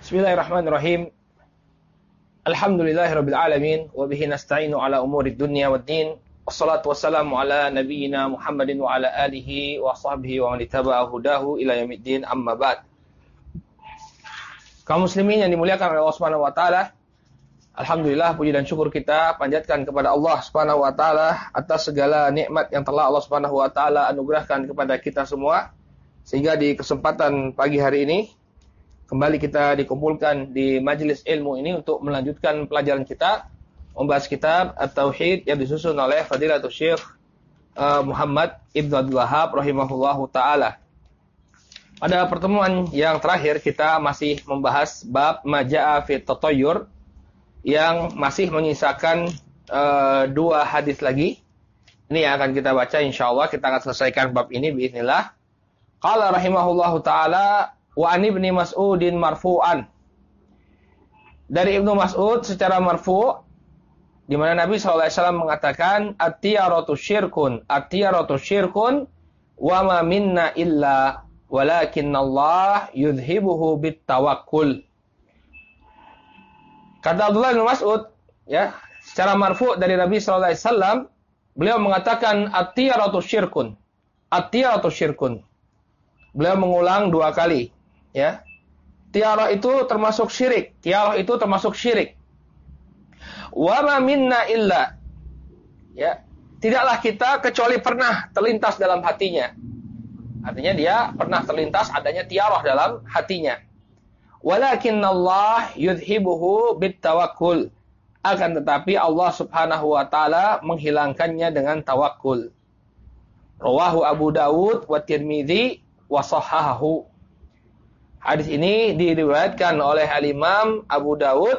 Bismillahirrahmanirrahim. Alhamdulillahirabbil alamin wa bihi nasta'inu ala umurid dunya waddin. Wassalatu wassalamu ala nabiyyina Muhammadin wa ala alihi wa sahbihi wa man ittaba'a hudahu ila yaumiddin, amma ba'd. Kaum muslimin yang dimuliakan oleh Allah Subhanahu wa taala, alhamdulillah puji dan syukur kita panjatkan kepada Allah Subhanahu wa taala atas segala nikmat yang telah Allah Subhanahu wa taala anugerahkan kepada kita semua, sehingga di kesempatan pagi hari ini kembali kita dikumpulkan di majelis ilmu ini untuk melanjutkan pelajaran kita membahas kitab At-Tauhid yang disusun oleh Fadilatul Syekh Muhammad Ibn Abdul Wahhab rahimahullahu taala. Pada pertemuan yang terakhir kita masih membahas bab Maja'a fi Tatayyur yang masih menyisakan dua hadis lagi. Ini yang akan kita baca insyaallah. Kita akan selesaikan bab ini biiznillah. Qala rahimahullahu taala wa an ibni Mas'udin marfu'an. Dari Ibnu Mas'ud secara marfu' di mana Nabi sallallahu alaihi wasallam mengatakan at-tiyaratu syirkun wa ma minna illa walakinnallah yudhibuhu bitawakkul. Kata Abdullah bin Mas'ud, ya, secara marfu' dari Nabi sallallahu alaihi wasallam, beliau mengatakan at-tiyaratu syirkun. At-tiyaratu syirkun. Beliau mengulang dua kali. Ya, tiarah itu termasuk syirik. Tiarah itu termasuk syirik. Wa ma minna illa. Ya, tidaklah kita kecuali pernah terlintas dalam hatinya. Artinya dia pernah terlintas adanya tiarah dalam hatinya. Walakinnallah yudhibuhu bitawakkul. Akan tetapi Allah Subhanahu wa taala menghilangkannya dengan tawakkul. Rawahu Abu Dawud wa Tirmidzi wa shahhahahu. Hadis ini diriwayatkan oleh Al-Imam Abu Dawud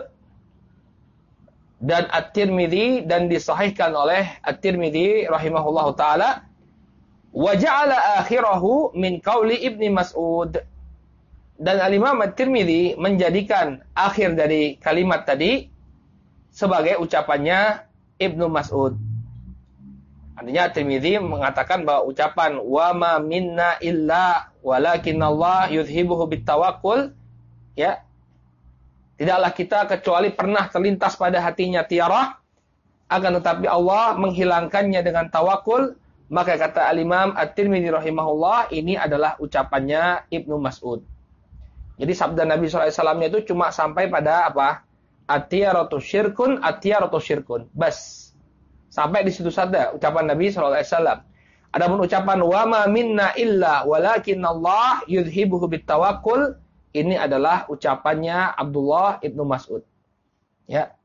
dan At-Tirmidzi dan disahihkan oleh At-Tirmidzi rahimahullahu taala. Wa ja'ala akhirahu min qauli Ibni Mas'ud. Dan Al-Imam At-Tirmidzi menjadikan akhir dari kalimat tadi sebagai ucapannya Ibnu Mas'ud. Artinya At-Tirmidzi mengatakan bahwa ucapan wa ma minna illa walakinnallah yudhibuhu bitawakkul, ya, tidaklah kita kecuali pernah terlintas pada hatinya tiarah, akan tetapi Allah menghilangkannya dengan tawakul. Maka kata Al-Imam At-Tirmidzi rahimahullah, ini adalah ucapannya Ibnu Mas'ud. Jadi sabda Nabi SAW itu cuma sampai pada apa? At-tiyaratu syirkun, at-tiyaratu syirkun. Bas. Sampai di situ saja ucapan Nabi SAW. Adapun ucapan wa ma minna illa walakinnallah yudhibuhu bitawakkul, ini adalah ucapannya Abdullah ibnu Mas'ud. Ya.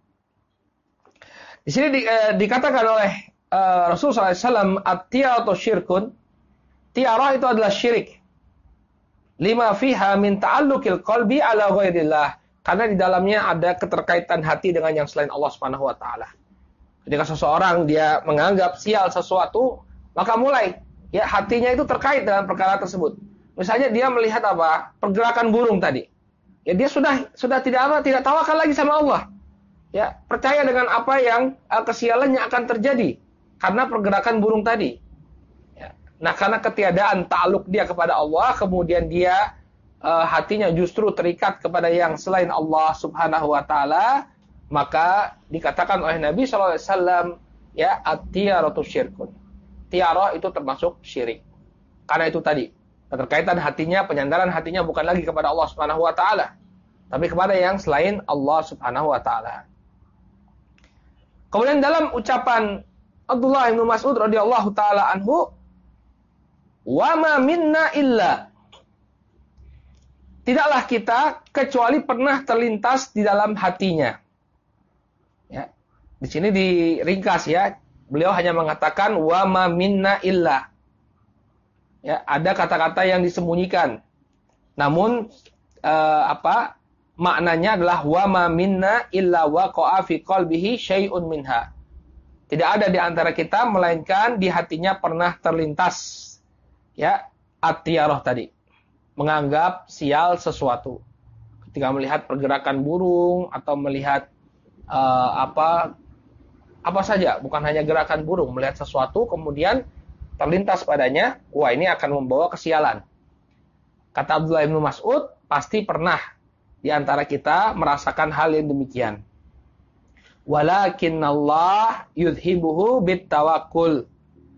Di sini dikatakan oleh Rasulullah SAW, at-tiyaratu syirkun. Tiarah itu adalah syirik. Lima fiha min ta'alluqil qalbi ala ghairillah. Karena di dalamnya ada keterkaitan hati dengan yang selain Allah Subhanahu wa taala. Ketika seseorang dia menganggap sial sesuatu, maka mulai ya hatinya itu terkait dengan perkara tersebut. Misalnya dia melihat apa? Pergerakan burung tadi. Ya dia sudah tidak tawakal lagi sama Allah. Ya, percaya dengan apa yang kesialannya akan terjadi karena pergerakan burung tadi. Ya. Nah, karena ketiadaan ta'aluk dia kepada Allah, kemudian dia hatinya justru terikat kepada yang selain Allah Subhanahu wa taala, maka dikatakan oleh Nabi SAW, ya, at-tiyaratu syirkun. Tiarah itu termasuk syirik. Karena itu tadi, keterkaitan hatinya, penyandaran hatinya bukan lagi kepada Allah Subhanahu wa taala, tapi kepada yang selain Allah Subhanahu wa taala. Kemudian dalam ucapan Abdullah bin Mas'ud radhiyallahu taala anhu, wa ma minna illa. Tidaklah kita kecuali pernah terlintas di dalam hatinya. Ya. Di sini diringkas ya. Beliau hanya mengatakan wa ma minna illa. Ya, ada kata-kata yang disembunyikan. Namun maknanya adalah wa ma minna illa waqa'a fi qalbihi syai'un minha. Tidak ada di antara kita melainkan di hatinya pernah terlintas ya at-tiyarah tadi. Menganggap sial sesuatu. Ketika melihat pergerakan burung atau melihat apa saja, bukan hanya gerakan burung, melihat sesuatu kemudian terlintas padanya, wah ini akan membawa kesialan. Kata Abdullah bin Mas'ud, pasti pernah di antara kita merasakan hal yang demikian. Walakinnallah yudhibuhu bittawakkul.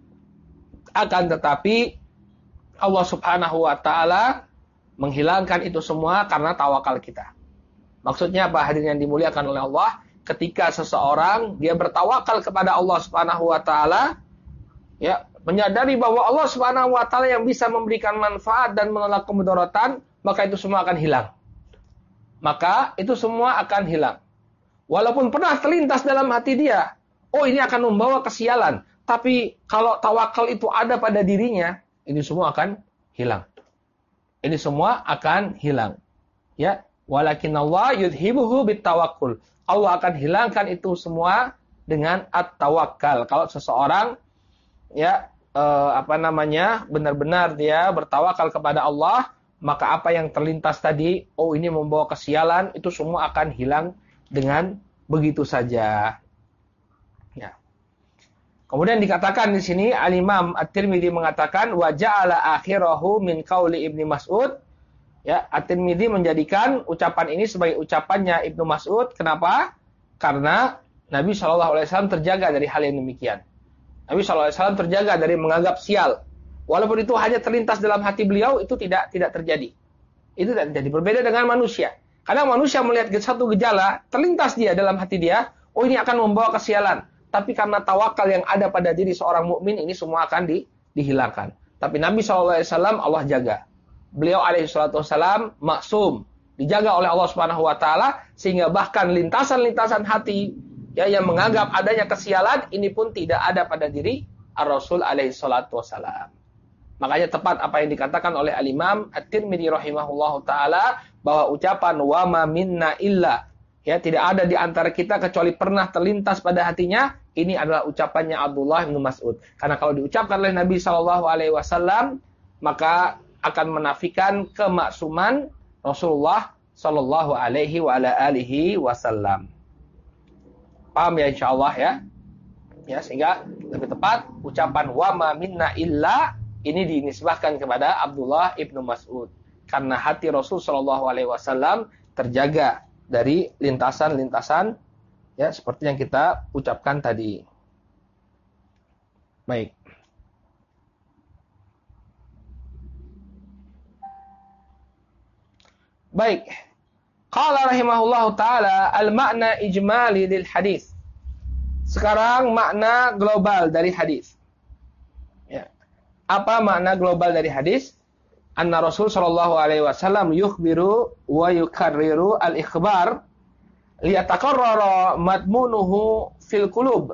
Akan tetapi Allah Subhanahu wa taala menghilangkan itu semua karena tawakal kita. Maksudnya apa, hadirin yang dimuliakan oleh Allah? Ketika seseorang dia bertawakal kepada Allah Subhanahu wa taala, ya, menyadari bahwa Allah Subhanahu wa taala yang bisa memberikan manfaat dan menolak kemudaratan, maka itu semua akan hilang. Maka itu semua akan hilang. Walaupun pernah terlintas dalam hati dia, oh ini akan membawa kesialan, tapi kalau tawakal itu ada pada dirinya, ini semua akan hilang. Ini semua akan hilang. Ya, walakinallah yudhibuhu bittawakkul. Allah akan hilangkan itu semua dengan at-tawakkal. Kalau seseorang ya benar-benar dia bertawakal kepada Allah, maka apa yang terlintas tadi, oh ini membawa kesialan, itu semua akan hilang dengan begitu saja. Ya. Kemudian dikatakan di sini Al-Imam At-Tirmidzi mengatakan wa ja'ala akhirahu min qauli Ibnu Mas'ud. Ya, At-Tirmidzi menjadikan ucapan ini sebagai ucapannya Ibnu Mas'ud. Kenapa? Karena Nabi SAW terjaga dari hal yang demikian. Nabi SAW terjaga dari menganggap sial. Walaupun itu hanya terlintas dalam hati beliau, itu tidak terjadi. Itu tidak terjadi. Berbeda dengan manusia. Kadang manusia melihat satu gejala, terlintas dia dalam hati dia, oh ini akan membawa kesialan. Tapi karena tawakal yang ada pada diri seorang mukmin, ini semua akan dihilangkan. Tapi Nabi SAW Allah jaga. Beliau alaihissalam maksum, dijaga oleh Allah Subhanahu wa taala, sehingga bahkan lintasan-lintasan hati ya yang menganggap adanya kesialan ini pun tidak ada pada diri Ar-Rasul alaihissalam. Makanya tepat apa yang dikatakan oleh Al-Imam At-Tirmidzi rahimahullahu taala bahwa ucapan wa ma minna illa, ya, tidak ada di antara kita kecuali pernah terlintas pada hatinya, ini adalah ucapannya Abdullah bin Mas'ud. Karena kalau diucapkan oleh Nabi sallallahu alaihi wasallam, maka akan menafikan kemaksuman Rasulullah sallallahu alaihi wa ala alihi wasallam. Paham ya insyaallah ya? Ya, sehingga lebih tepat ucapan wa ma minna illa ini dinisbahkan kepada Abdullah ibnu Mas'ud. Karena hati Rasul sallallahu alaihi wasallam terjaga dari lintasan-lintasan ya seperti yang kita ucapkan tadi. Baik. Baik. Qala rahimahullahu taala al-ma'na ijmali lil hadis. Sekarang makna global dari hadis. Ya. Apa makna global dari hadis? Anna Rasul sallallahu alaihi wasallam yukhbiru wa yukarriru al-ikhbar liyataqarrara madmunuhu fil qulub.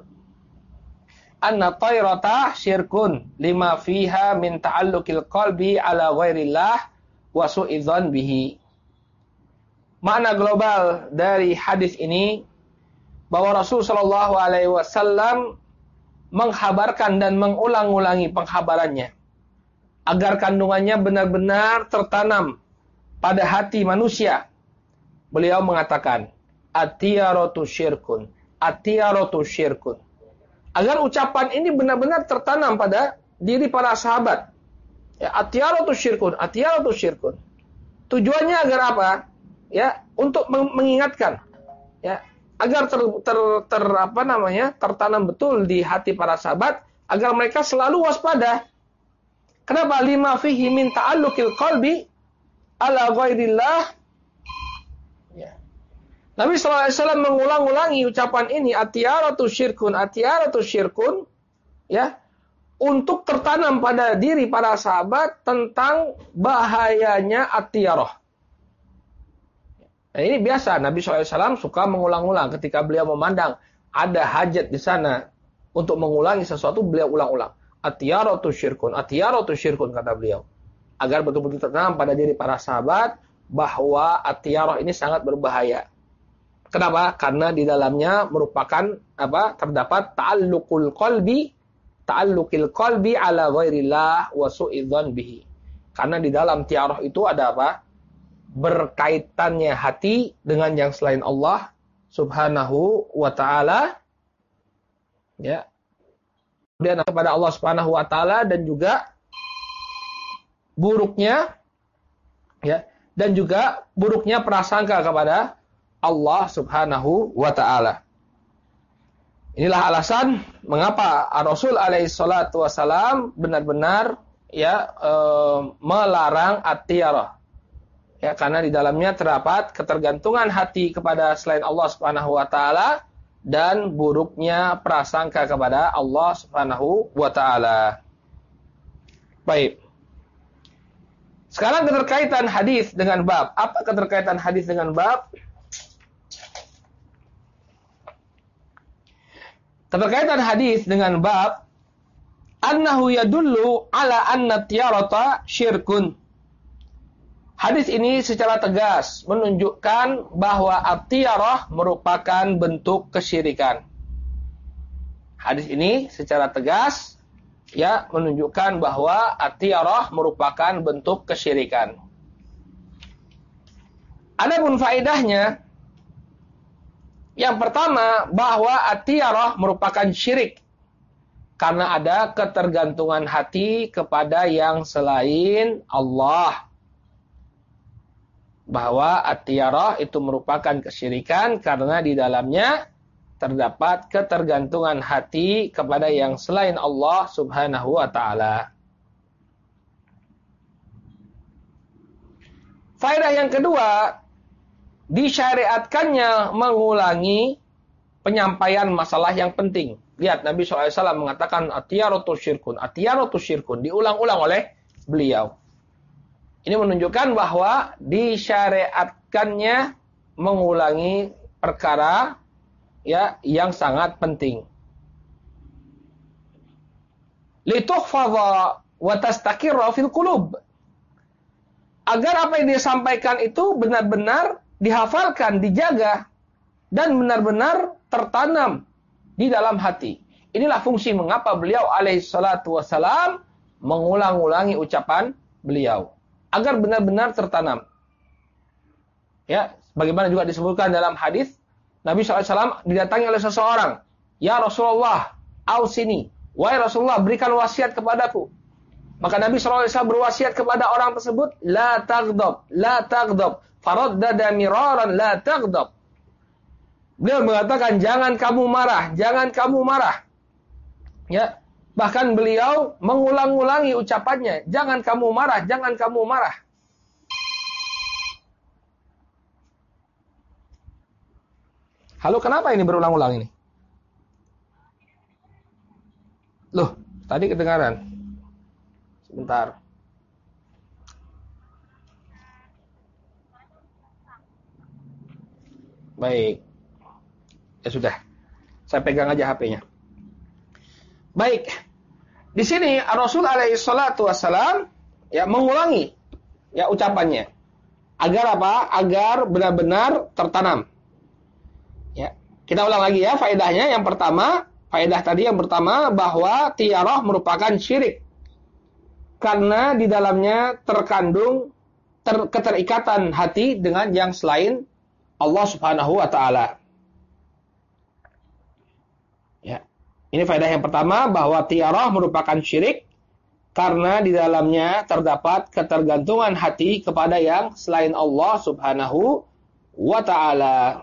Anna tayrata syirkun lima fiha min ta'alluqil qalbi ala ghairillah wa su'idzan bihi. Makna global dari hadis ini bahwa Rasul sallallahu alaihi wasallam menghabarkan dan mengulang-ulangi penghabarannya agar kandungannya benar-benar tertanam pada hati manusia. Beliau mengatakan, at-tiyaratu syirkun, at-tiyaratu syirkun. Agar ucapan ini benar-benar tertanam pada diri para sahabat. Ya, at-tiyaratu syirkun, at-tiyaratu syirkun. Tujuannya agar apa? Ya, untuk mengingatkan, ya, agar tertanam betul di hati para sahabat agar mereka selalu waspada. Kenapa? Lima fihi min ta'alluqil qalbi ala ghairillah. Ya. Nabi sallallahu alaihi wasallam mengulang-ulangi ucapan ini, at-tiyaratu syirkun, at-tiyaratu syirkun, ya, untuk tertanam pada diri para sahabat tentang bahayanya at-tiyarah. Nah, ini biasa, Nabi SAW suka mengulang-ulang ketika beliau memandang ada hajat di sana untuk mengulangi sesuatu, beliau ulang-ulang. At-tiyaratu syirkun, at-tiyaratu syirkun, kata beliau. Agar betul-betul tertanam pada diri para sahabat bahwa at-tiyarah ini sangat berbahaya. Kenapa? Karena di dalamnya merupakan terdapat ta'alluqil qalbi ala ghairillah wa su'idzan bihi. Karena di dalam tiyarah itu ada apa? Berkaitannya hati dengan yang selain Allah Subhanahu wa taala, ya. Kemudian kepada Allah Subhanahu wa taala dan juga buruknya, ya, dan juga buruknya prasangka kepada Allah Subhanahu wa taala. Inilah alasan mengapa Rasul alaihi salatu wasalam benar-benar melarang at-tiyarah. Ya, karena di dalamnya terdapat ketergantungan hati kepada selain Allah Subhanahu wa taala dan buruknya prasangka kepada Allah Subhanahu wa taala. Baik. Sekarang keterkaitan hadis dengan bab. Apa keterkaitan hadis dengan bab? Keterkaitan hadis dengan bab annahu yadullu ala anna tiyarata syirkun. Hadis ini secara tegas menunjukkan bahwa at-tiyarah merupakan bentuk kesyirikan. Hadis ini secara tegas menunjukkan bahwa at-tiyarah merupakan bentuk kesyirikan. Adapun faedahnya, yang pertama bahwa at-tiyarah merupakan syirik karena ada ketergantungan hati kepada yang selain Allah. Bahwa at-tiyarah itu merupakan kesyirikan karena di dalamnya terdapat ketergantungan hati kepada yang selain Allah Subhanahu wa taala. Faedah yang kedua, disyariatkannya mengulangi penyampaian masalah yang penting. Lihat, Nabi SAW mengatakan at-tiyaratu syirkun, diulang-ulang oleh beliau. Ini menunjukkan bahwa disyariatkannya mengulangi perkara yang sangat penting. Lituhfadha wa tastakirra fil qulub. Agar apa yang disampaikan itu benar-benar dihafalkan, dijaga, dan benar-benar tertanam di dalam hati. Inilah fungsi mengapa beliau alaihi salatu wassalam mengulang-ulangi ucapan beliau. Agar benar-benar tertanam. Ya, bagaimana juga disebutkan dalam hadis, Nabi SAW didatangi oleh seseorang. Ya Rasulullah, ausini. Wahai Rasulullah, berikan wasiat kepadaku. Maka Nabi SAW berwasiat kepada orang tersebut, La taghdab. Faraddada miraran, la taghdab. Beliau mengatakan, jangan kamu marah. Ya, bahkan beliau mengulang-ulangi ucapannya, jangan kamu marah. Halo, kenapa ini berulang-ulang ini? Loh, tadi kedengaran. Sebentar. Baik. Ya sudah. Saya pegang aja HP-nya. Baik. Di sini Rasul alaihi salatu wassalam mengulangi ucapannya. Agar apa? Agar benar-benar tertanam. Ya. Kita ulang lagi ya faedahnya. Faedah tadi yang pertama bahwa tiyarah merupakan syirik. Karena di dalamnya terkandung keterikatan hati dengan yang selain Allah Subhanahu wa taala. Ya. Ini faedah yang pertama bahwa tiyarah merupakan syirik karena di dalamnya terdapat ketergantungan hati kepada yang selain Allah Subhanahu wa taala.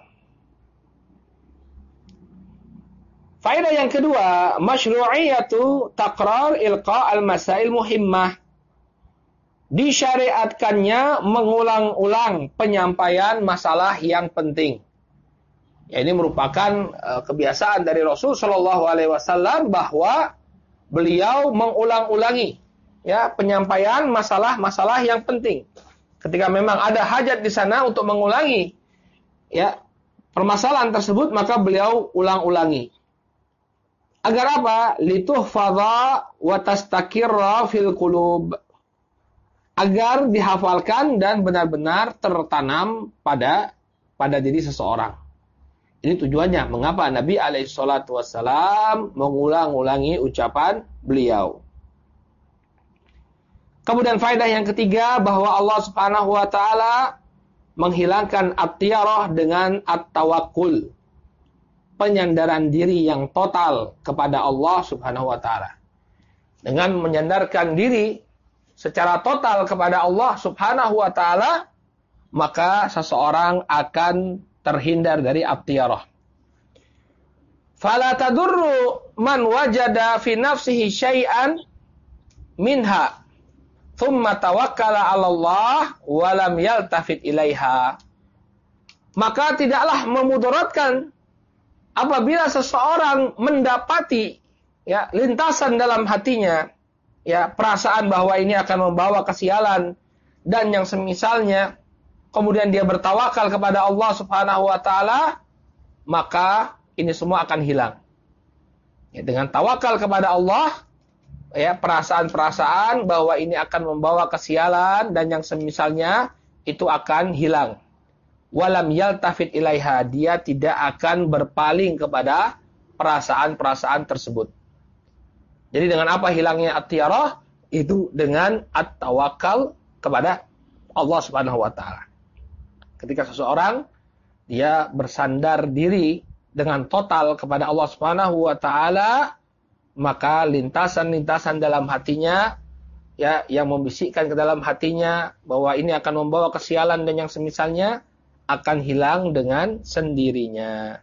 Faedah yang kedua, masyru'iyatu taqrar ilqa al-masail muhimmah. Disyariatkannya mengulang-ulang penyampaian masalah yang penting. Ya, ini merupakan kebiasaan dari Rasul Shallallahu Alaihi Wasallam bahwa beliau mengulang-ulangi penyampaian masalah-masalah yang penting. Ketika memang ada hajat di sana untuk mengulangi permasalahan tersebut, maka beliau ulang-ulangi. Agar apa? Lituhfadha wa tastakirra fil qulub. Agar dihafalkan dan benar-benar tertanam pada diri seseorang. Ini tujuannya. Mengapa Nabi SAW mengulang-ulangi ucapan beliau. Kemudian faedah yang ketiga bahwa Allah Subhanahu wa taala menghilangkan at-tiyarah dengan at-tawakkul. Penyandaran diri yang total kepada Allah Subhanahu wa taala. Dengan menyandarkan diri secara total kepada Allah Subhanahu wa taala, maka seseorang akan terhindar dari at-tiyarah. Fala tadurru man wajada fi nafsihi syai'an minha thumma tawakkala 'ala Allah wa lam yaltafit ilaiha. Maka tidaklah memudaratkan apabila seseorang mendapati ya lintasan dalam hatinya, ya perasaan bahwa ini akan membawa kesialan dan yang semisalnya, kemudian dia bertawakal kepada Allah Subhanahu wa taala, maka ini semua akan hilang. Ya, dengan tawakal kepada Allah, ya perasaan-perasaan bahwa ini akan membawa kesialan dan yang semisalnya itu akan hilang. Walam yaltafit ilaiha, dia tidak akan berpaling kepada perasaan-perasaan tersebut. Jadi dengan apa hilangnya at-tiyarah? Itu dengan at-tawakal kepada Allah Subhanahu wa taala. Ketika seseorang dia bersandar diri dengan total kepada Allah Subhanahu wa taala, maka lintasan-lintasan dalam hatinya ya yang membisikkan ke dalam hatinya bahwa ini akan membawa kesialan dan yang semisalnya akan hilang dengan sendirinya.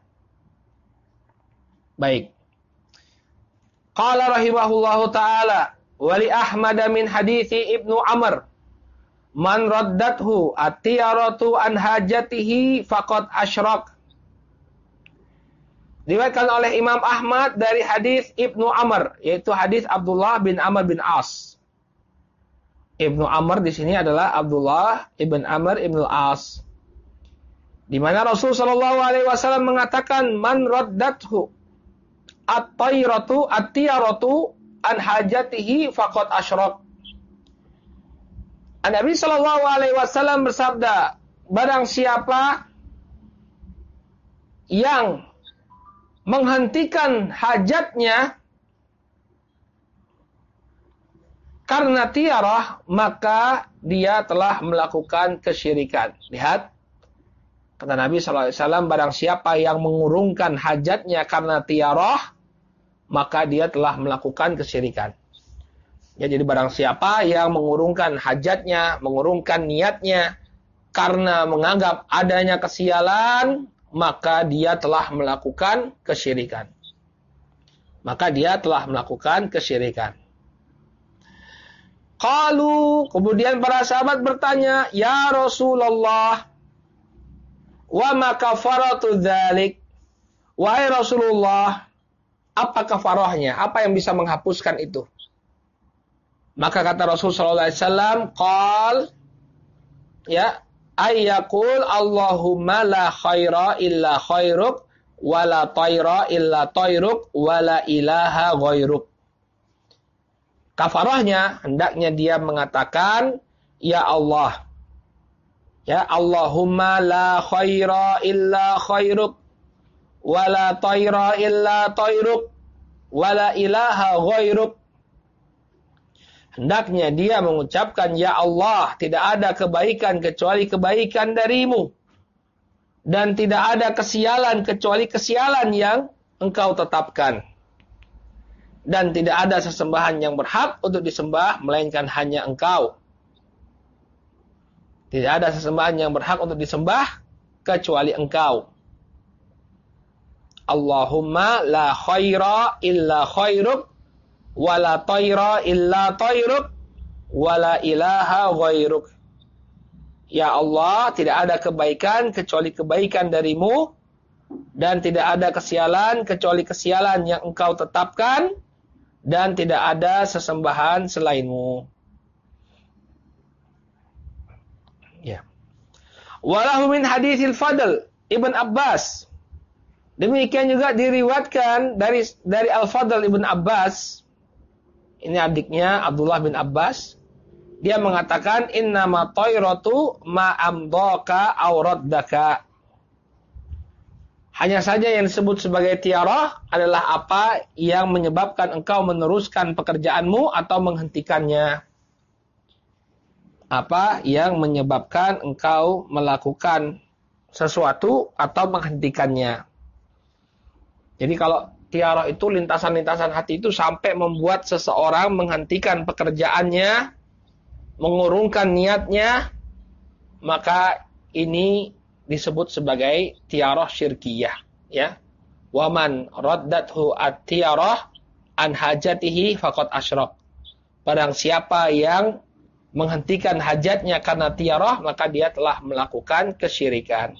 Baik. Qala rahimahullahu taala wa li Ahmad min hadithi Ibnu Amr man raddathu at-tiyaratu an hajatihi faqad asyrak. Diriwayatkan oleh Imam Ahmad dari hadis Ibnu Amr, yaitu hadis Abdullah bin Amr bin As. Ibnu Amr di sini adalah Abdullah ibn Amr ibn As. Di mana Rasul sallallahu alaihi wasallam mengatakan man raddathu at-tiyaratu an hajatihi faqad asyrak. Nabi sallallahu alaihi wasallam bersabda, barang siapa yang menghentikan hajatnya karena tiarah, maka dia telah melakukan kesyirikan. Lihat, kata Nabi SAW, barang siapa yang mengurungkan hajatnya karena tiarah, maka dia telah melakukan kesyirikan. Ya, jadi barang siapa yang mengurungkan hajatnya, mengurungkan niatnya karena menganggap adanya kesialan, maka dia telah melakukan kesyirikan. Maka dia telah melakukan kesyirikan. Qalu, kemudian para sahabat bertanya, ya Rasulullah, wa ma kafaratu dzalik? Wahai Rasulullah, apa kafarahnya? Apa yang bisa menghapuskan itu? Maka kata Rasul sallallahu alaihi wasallam, qal, ya, ayyakul Allahumma la khaira illa khairuk wa la tayra illa tayruk wa la ilaha ghairuk. Kafarahnya hendaknya dia mengatakan, ya Allah, ya Allahumma la khaira illa khairuk wa la tayra illa tayruk wa la ilaha ghairuk. Hendaknya dia mengucapkan, ya Allah, tidak ada kebaikan kecuali kebaikan darimu. Dan tidak ada kesialan kecuali kesialan yang engkau tetapkan. Dan tidak ada sesembahan yang berhak untuk disembah, melainkan hanya engkau. Tidak ada sesembahan yang berhak untuk disembah, kecuali engkau. Allahumma la khaira illa khairuk, wala tayra illa tayruk, wala ilaha ghairuk. Ya Allah, tidak ada kebaikan kecuali kebaikan darimu, dan tidak ada kesialan kecuali kesialan yang engkau tetapkan, dan tidak ada sesembahan selainmu. Ya. Walahu min haditsil Fadl Ibn Abbas. Demikian juga diriwayatkan dari Al-Fadl Ibn Abbas. Ini adiknya Abdullah bin Abbas. Dia mengatakan, innama tayratu ma amdaka auraddaka. Hanya saja yang disebut sebagai tiarah adalah apa yang menyebabkan engkau meneruskan pekerjaanmu atau menghentikannya. Apa yang menyebabkan engkau melakukan sesuatu atau menghentikannya. Jadi kalau tiarah itu lintasan-lintasan hati itu sampai membuat seseorang menghentikan pekerjaannya, mengurungkan niatnya, maka ini disebut sebagai tiarah syirkiyah, ya. Waman raddathu at-tiarah an hajatihi faqad asyrak. Barang siapa yang menghentikan hajatnya karena tiarah, maka dia telah melakukan kesyirikan.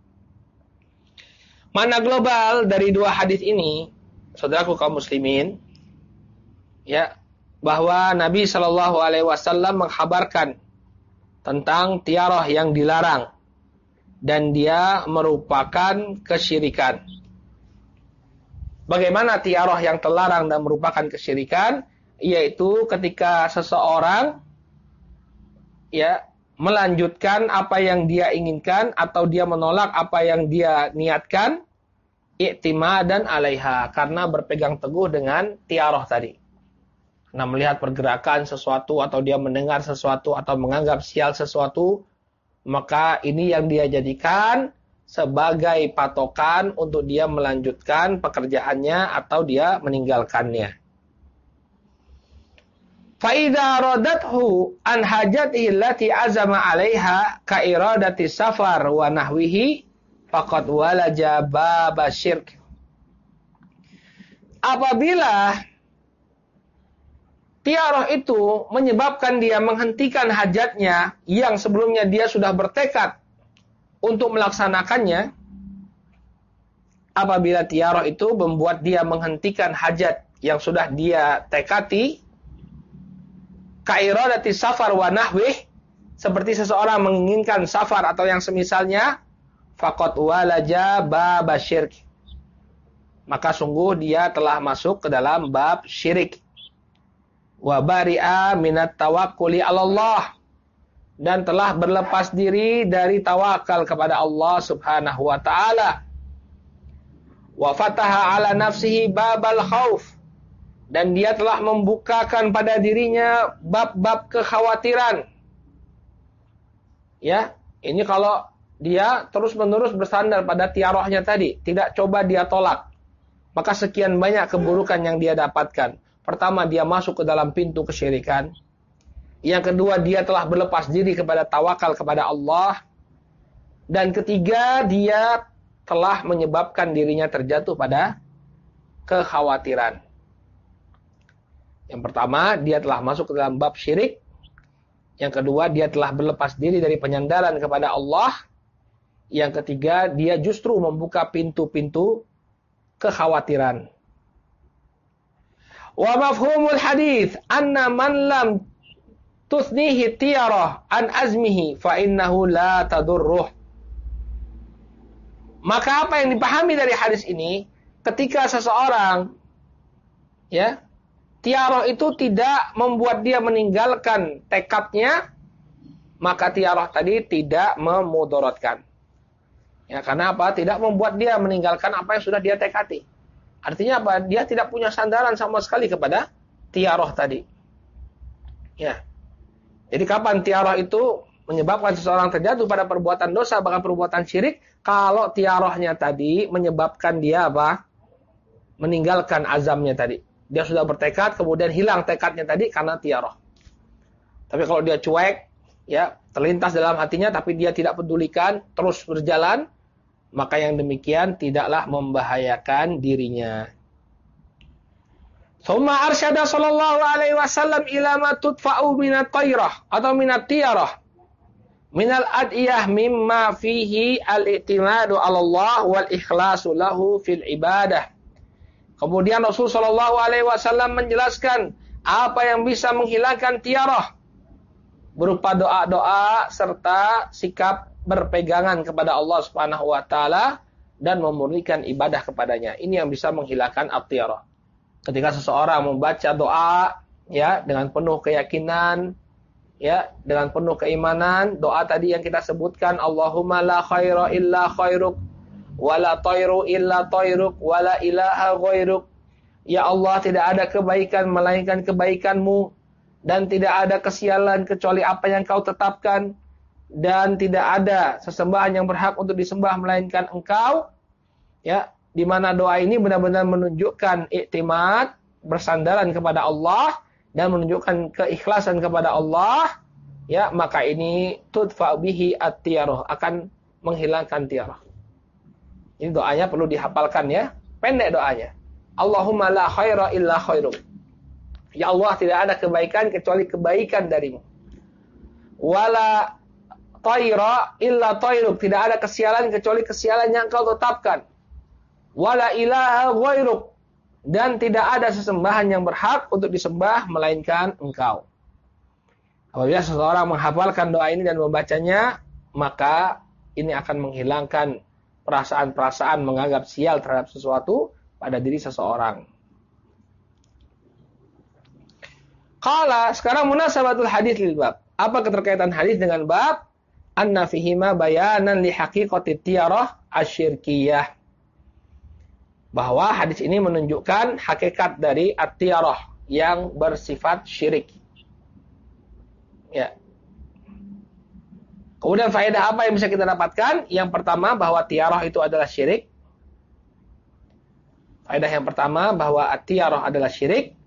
Mana global dari dua hadis ini, saudaraku kaum muslimin, ya, bahwa Nabi Shallallahu Alaihi Wasallam mengkhabarkan tentang tiarah yang dilarang dan dia merupakan kesyirikan. Bagaimana tiarah yang terlarang dan merupakan kesyirikan? Yaitu ketika seseorang, ya, melanjutkan apa yang dia inginkan atau dia menolak apa yang dia niatkan, i'timadan 'alaiha, karena berpegang teguh dengan tiarah tadi. Nah, melihat pergerakan sesuatu atau dia mendengar sesuatu atau menganggap sial sesuatu, maka ini yang dia jadikan sebagai patokan untuk dia melanjutkan pekerjaannya atau dia meninggalkannya. فَإِذَا رَدَتْهُ عَنْ حَاجَتِهِ الَّتِي عَزَمَ عَلَيْهَا كَإِرَادَةِ السَّفَرِ وَنَحْوِهِ فَقَدْ وَلَجَ بَابَ الشِّرْكِ. Apabila tiarah itu menyebabkan dia menghentikan hajatnya yang sebelumnya dia sudah bertekad untuk melaksanakannya, apabila tiarah itu membuat dia menghentikan hajat yang sudah dia tekati, kairadati safar wa nahwih, seperti seseorang menginginkan safar atau yang semisalnya, faqad walaja bab syirk, maka sungguh dia telah masuk ke dalam bab syirik. Wa bari'a minat tawakkuli 'ala Allah, dan telah berlepas diri dari tawakal kepada Allah Subhanahu wa taala. Wa fataha 'ala nafsihi babal khauf, dan dia telah membukakan pada dirinya bab-bab kekhawatiran. Ya, ini kalau dia terus-menerus bersandar pada tiarahnya tadi, tidak coba dia tolak, maka sekian banyak keburukan yang dia dapatkan. Pertama, dia masuk ke dalam pintu kesyirikan. Yang kedua, dia telah berlepas diri kepada tawakal kepada Allah. Dan ketiga, dia telah menyebabkan dirinya terjatuh pada kekhawatiran. Yang pertama, dia telah masuk ke dalam bab syirik. Yang kedua, dia telah berlepas diri dari penyandaran kepada Allah. Yang ketiga, dia justru membuka pintu-pintu kekhawatiran. Wa mafhumul hadis anna man lam tusnihi tiyarah an azmihi fa innahu la tadurruh. Maka apa yang dipahami dari hadis ini, ketika seseorang, ya, tiarah itu tidak membuat dia meninggalkan tekadnya, maka tiarah tadi tidak memudaratkan. Ya, karena apa? Tidak membuat dia meninggalkan apa yang sudah dia tekati. Artinya apa? Dia tidak punya sandaran sama sekali kepada tiarah tadi. Ya. Jadi kapan tiarah itu menyebabkan seseorang terjatuh pada perbuatan dosa, bahkan perbuatan syirik, kalau tiarahnya tadi menyebabkan dia apa? Meninggalkan azamnya tadi. Dia sudah bertekad, kemudian hilang tekadnya tadi karena tiarah. Tapi kalau dia cuek, ya, terlintas dalam hatinya, tapi dia tidak pedulikan, terus berjalan, maka yang demikian tidaklah membahayakan dirinya. Tsumma arsyada sallallahu alaihi wasallam ila ma tudfa'u minat tayrah atau minat tiyarah minal adiyah mimma fihi al-i'timadu 'ala Allah wal ikhlasu lahu fil ibadah. Kemudian Rasul sallallahu alaihi wasallam menjelaskan apa yang bisa menghilangkan tiarah berupa doa-doa serta sikap berpegangan kepada Allah Subhanahu wa taala dan memurnikan ibadah kepadanya. Ini yang bisa menghilangkan at-tiarah. Ketika seseorang membaca doa, ya, dengan penuh keyakinan, ya, dengan penuh keimanan, doa tadi yang kita sebutkan, Allahumma la khaira illa khairuk, wa la tayru illa tayruk, wa la ilaha ghairuk. Ya Allah, tidak ada kebaikan melainkan kebaikanmu, dan tidak ada kesialan kecuali apa yang kau tetapkan, dan tidak ada sesembahan yang berhak untuk disembah melainkan Engkau. Ya, di mana doa ini benar-benar menunjukkan iktimad, bersandaran kepada Allah, dan menunjukkan keikhlasan kepada Allah, ya maka ini tudfa bihi at-tiyarah, akan menghilangkan tiarah. Ini doanya perlu dihafalkan ya. Pendek doanya. Allahumma la khaira illa khairuk. Ya Allah, tidak ada kebaikan kecuali kebaikan darimu. Wala tayra illa tayruk. Tidak ada kesialan kecuali kesialan yang Engkau tetapkan. Wala ilaha ghairuk. Dan tidak ada sesembahan yang berhak untuk disembah melainkan Engkau. Apabila seseorang menghafalkan doa ini dan membacanya, maka ini akan menghilangkan perasaan-perasaan menganggap sial terhadap sesuatu pada diri seseorang. Qala, sekarang munasabatul hadis lil bab. Apa keterkaitan hadis dengan bab? Anna fihima bayanan li haqiqati tiyarah asyirkiyah. Bahwa hadis ini menunjukkan hakikat dari at-tiyarah yang bersifat syirik. Ya. Kemudian faedah apa yang bisa kita dapatkan? Yang pertama, bahwa tiarah itu adalah syirik. Faedah yang pertama, bahwa at-tiarah adalah syirik.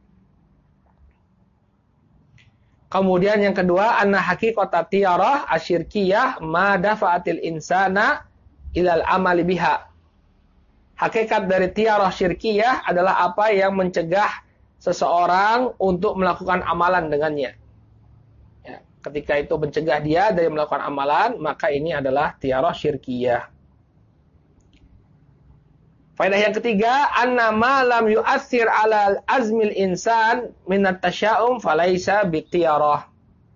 Kemudian yang kedua, anna haqiqata tiarah asyirkiyah ma dafa'atil insana ilal amali biha. Hakikat dari tiarah syirkiyah adalah apa yang mencegah seseorang untuk melakukan amalan dengannya. Ketika itu mencegah dia dari melakukan amalan, maka ini adalah tiarah syirkiyah. Faedah yang ketiga, anna ma lam yu'athir ala azmil insan minat tasya'um falaisa bitiyarah.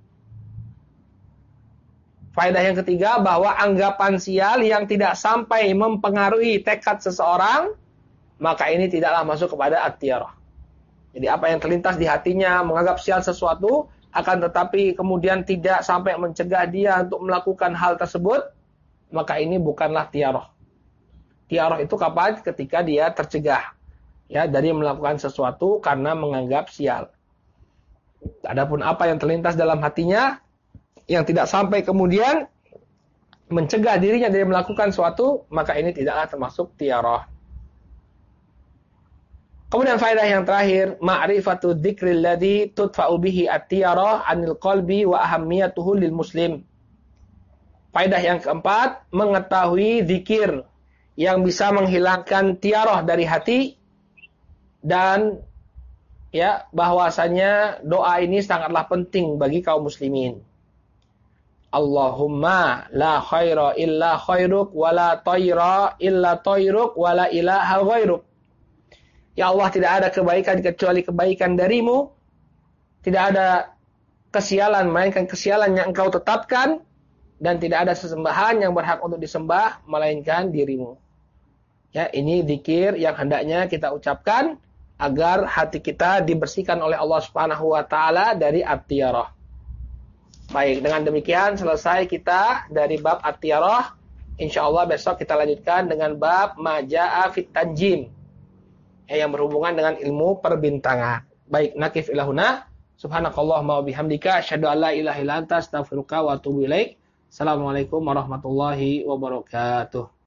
Faedah yang ketiga, bahwa anggapan sial yang tidak sampai mempengaruhi tekad seseorang, maka ini tidaklah masuk kepada at-tiyarah. Jadi apa yang terlintas di hatinya menganggap sial sesuatu, akan tetapi kemudian tidak sampai mencegah dia untuk melakukan hal tersebut, maka ini bukanlah tiarah. Tiarah itu kapan? Ketika dia tercegah ya dari melakukan sesuatu karena menganggap sial. Adapun apa yang terlintas dalam hatinya yang tidak sampai kemudian mencegah dirinya dari melakukan sesuatu, maka ini tidaklah termasuk tiarah. Kemudian faedah yang terakhir, ma'rifatu dzikril ladzi tudfa'u bihi at-tiyarah 'anil qalbi wa ahammiyatuhu lil muslim. Faedah yang keempat, mengetahui zikir yang bisa menghilangkan tiarah dari hati dan ya bahwasanya doa ini sangatlah penting bagi kaum muslimin. Allahumma la khaira illa khairuk wa la tayra illa tayruk wa la ilaha ghairuk. Ya Allah, tidak ada kebaikan kecuali kebaikan darimu. Tidak ada kesialan, melainkan kesialan yang Engkau tetapkan. Dan tidak ada sesembahan yang berhak untuk disembah, melainkan dirimu. Ya, ini zikir yang hendaknya kita ucapkan agar hati kita dibersihkan oleh Allah Subhanahu wa taala dari at-tiyarah. Baik, dengan demikian selesai kita dari bab at-tiyarah. Insyaallah besok kita lanjutkan dengan bab majaa fit tanjim. Yang berhubungan dengan ilmu perbintangan. Baik, nakif ilahuna. Subhanakallahumma wa bihamdika asyhadu an la ilaha illa anta astaghfiruka wa atubu ilaik. Assalamualaikum warahmatullahi wabarakatuh.